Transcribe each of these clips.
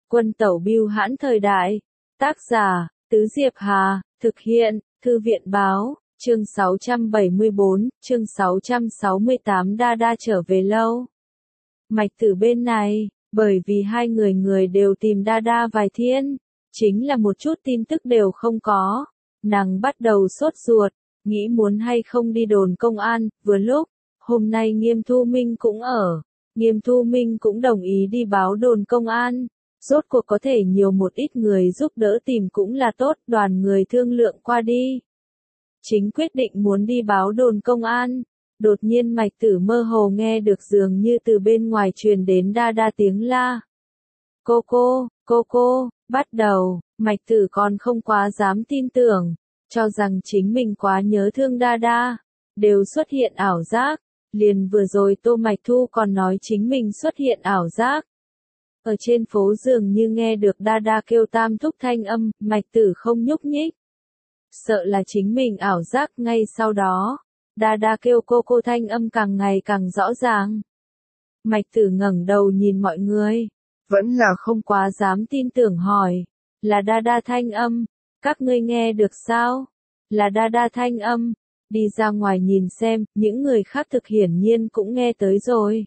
Quân tẩu bưu hãn thời đại. Tác giả, Tứ Diệp Hà, thực hiện, Thư viện báo, chương 674, chương 668 Đa trở về lâu. Mạch Tử bên này, bởi vì hai người đều tìm Đa vài thiên, chính là một chút tin tức đều không có. Nàng bắt đầu sốt ruột, nghĩ muốn hay không đi đồn công an, vừa lúc, hôm nay Nghiêm Thu Minh cũng ở. Nghiêm Thu Minh cũng đồng ý đi báo đồn công an. Rốt cuộc có thể nhiều một ít người giúp đỡ tìm cũng là tốt, đoàn người thương lượng qua đi. Chính quyết định muốn đi báo đồn công an. Đột nhiên Mạch Tử mơ hồ nghe được dường như từ bên ngoài truyền đến Đa tiếng la. Cô, bắt đầu, Mạch Tử còn không quá dám tin tưởng, cho rằng chính mình quá nhớ thương Đa, đều xuất hiện ảo giác. Liền vừa rồi Tô Mạch Thu còn nói chính mình xuất hiện ảo giác. Ở trên phố dường như nghe được Đa kêu tam thúc thanh âm, Mạch Tử không nhúc nhích. Sợ là chính mình ảo giác, ngay sau đó, Đa kêu cô thanh âm càng ngày càng rõ ràng. Mạch Tử ngẩng đầu nhìn mọi người, vẫn là không quá dám tin tưởng hỏi, là Đa thanh âm, các ngươi nghe được sao? Là Đa thanh âm, đi ra ngoài nhìn xem, những người khác thực hiển nhiên cũng nghe tới rồi.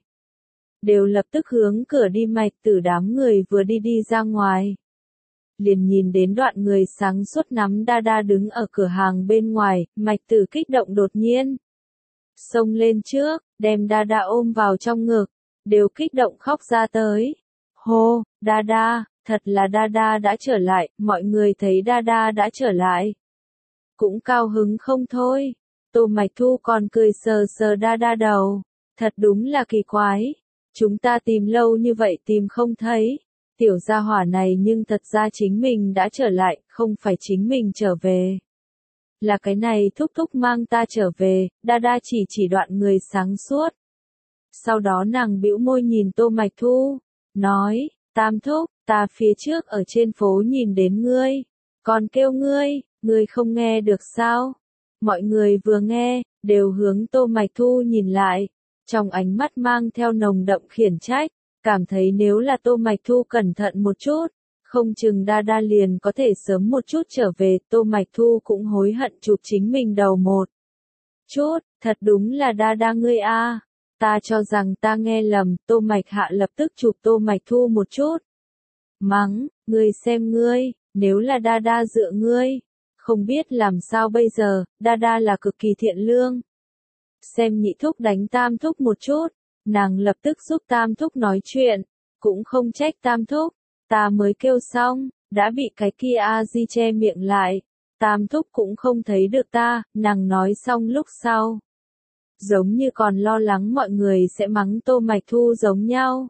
Đều lập tức hướng cửa đi. Mạch Tử đám người vừa đi ra ngoài. Liền nhìn đến đoạn người sáng suốt nắm Đa đứng ở cửa hàng bên ngoài, Mạch Tử kích động đột nhiên. Xông lên trước, đem Đa ôm vào trong ngực, đều kích động khóc ra tới. Hô, Đa, thật là Đa đã trở lại, mọi người thấy Đa đã trở lại. Cũng cao hứng không thôi, Tô Mạch Thu còn cười sờ Đa đầu, thật đúng là kỳ quái. Chúng ta tìm lâu như vậy tìm không thấy, tiểu gia hỏa này nhưng thật ra chính mình đã trở lại, không phải chính mình trở về. Là cái này thúc mang ta trở về, Đa chỉ đoạn người sáng suốt. Sau đó nàng bĩu môi nhìn Tô Mạch Thu, nói, tam thúc, ta phía trước ở trên phố nhìn đến ngươi, còn kêu ngươi không nghe được sao? Mọi người vừa nghe, đều hướng Tô Mạch Thu nhìn lại. Trong ánh mắt mang theo nồng đậm khiển trách, cảm thấy nếu là Tô Mạch Thu cẩn thận một chút, không chừng Đa liền có thể sớm một chút trở về. Tô Mạch Thu cũng hối hận chụp chính mình đầu một chút, thật đúng là Đa ngươi a, ta cho rằng ta nghe lầm. Tô Mạch Hạ lập tức chụp Tô Mạch Thu một chút, mắng, ngươi xem ngươi, nếu là Đa dựa ngươi, không biết làm sao bây giờ. Đa là cực kỳ thiện lương. Xem nhị thúc đánh tam thúc một chút, nàng lập tức giúp tam thúc nói chuyện, cũng không trách tam thúc, ta mới kêu xong, đã bị cái kia a di che miệng lại, tam thúc cũng không thấy được ta. Nàng nói xong lúc sau, giống như còn lo lắng mọi người sẽ mắng Tô Mạch Thu giống nhau.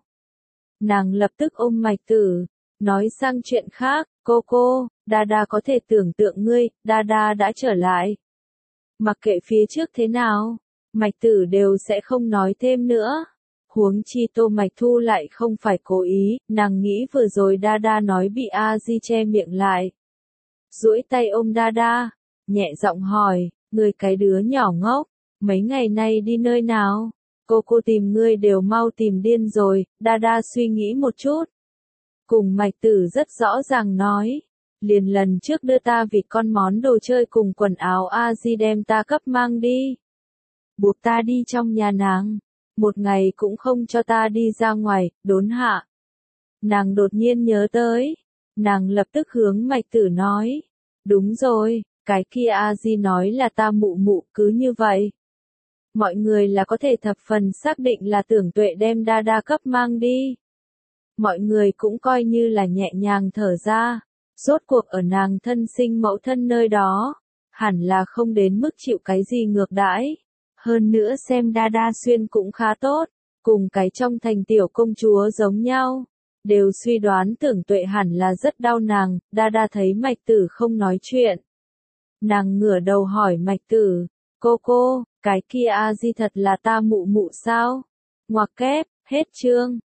Nàng lập tức ôm Mạch Tử, nói sang chuyện khác, cô, Đa có thể tưởng tượng ngươi, Đa đã trở lại. Mặc kệ phía trước thế nào, Mạch Tử đều sẽ không nói thêm nữa. Huống chi Tô Mạch Thu lại không phải cố ý, nàng nghĩ vừa rồi Đa nói bị a di che miệng lại. Duỗi tay ôm Đa, nhẹ giọng hỏi, ngươi cái đứa nhỏ ngốc, mấy ngày nay đi nơi nào? Cô tìm ngươi đều mau tìm điên rồi. Đa suy nghĩ một chút, cùng Mạch Tử rất rõ ràng nói, liền lần trước đưa ta vịt con món đồ chơi cùng quần áo a di đem ta cấp mang đi. Buộc ta đi trong nhà nàng, một ngày cũng không cho ta đi ra ngoài, đốn hạ. Nàng đột nhiên nhớ tới, nàng lập tức hướng Mạch Tử nói, đúng rồi, cái kia a di nói là ta mụ, cứ như vậy. Mọi người là có thể thập phần xác định là Tưởng Tuệ đem Đa cấp mang đi. Mọi người cũng coi như là nhẹ nhàng thở ra, rốt cuộc ở nàng thân sinh mẫu thân nơi đó, hẳn là không đến mức chịu cái gì ngược đãi. Hơn nữa xem Đa xuyên cũng khá tốt, cùng cái trong thành tiểu công chúa giống nhau, đều suy đoán Tưởng Tuệ hẳn là rất đau nàng. Đa thấy Mạch Tử không nói chuyện, nàng ngửa đầu hỏi Mạch Tử, cô, cái kia a di thật là ta mụ sao? Ngoặc kép, hết chương.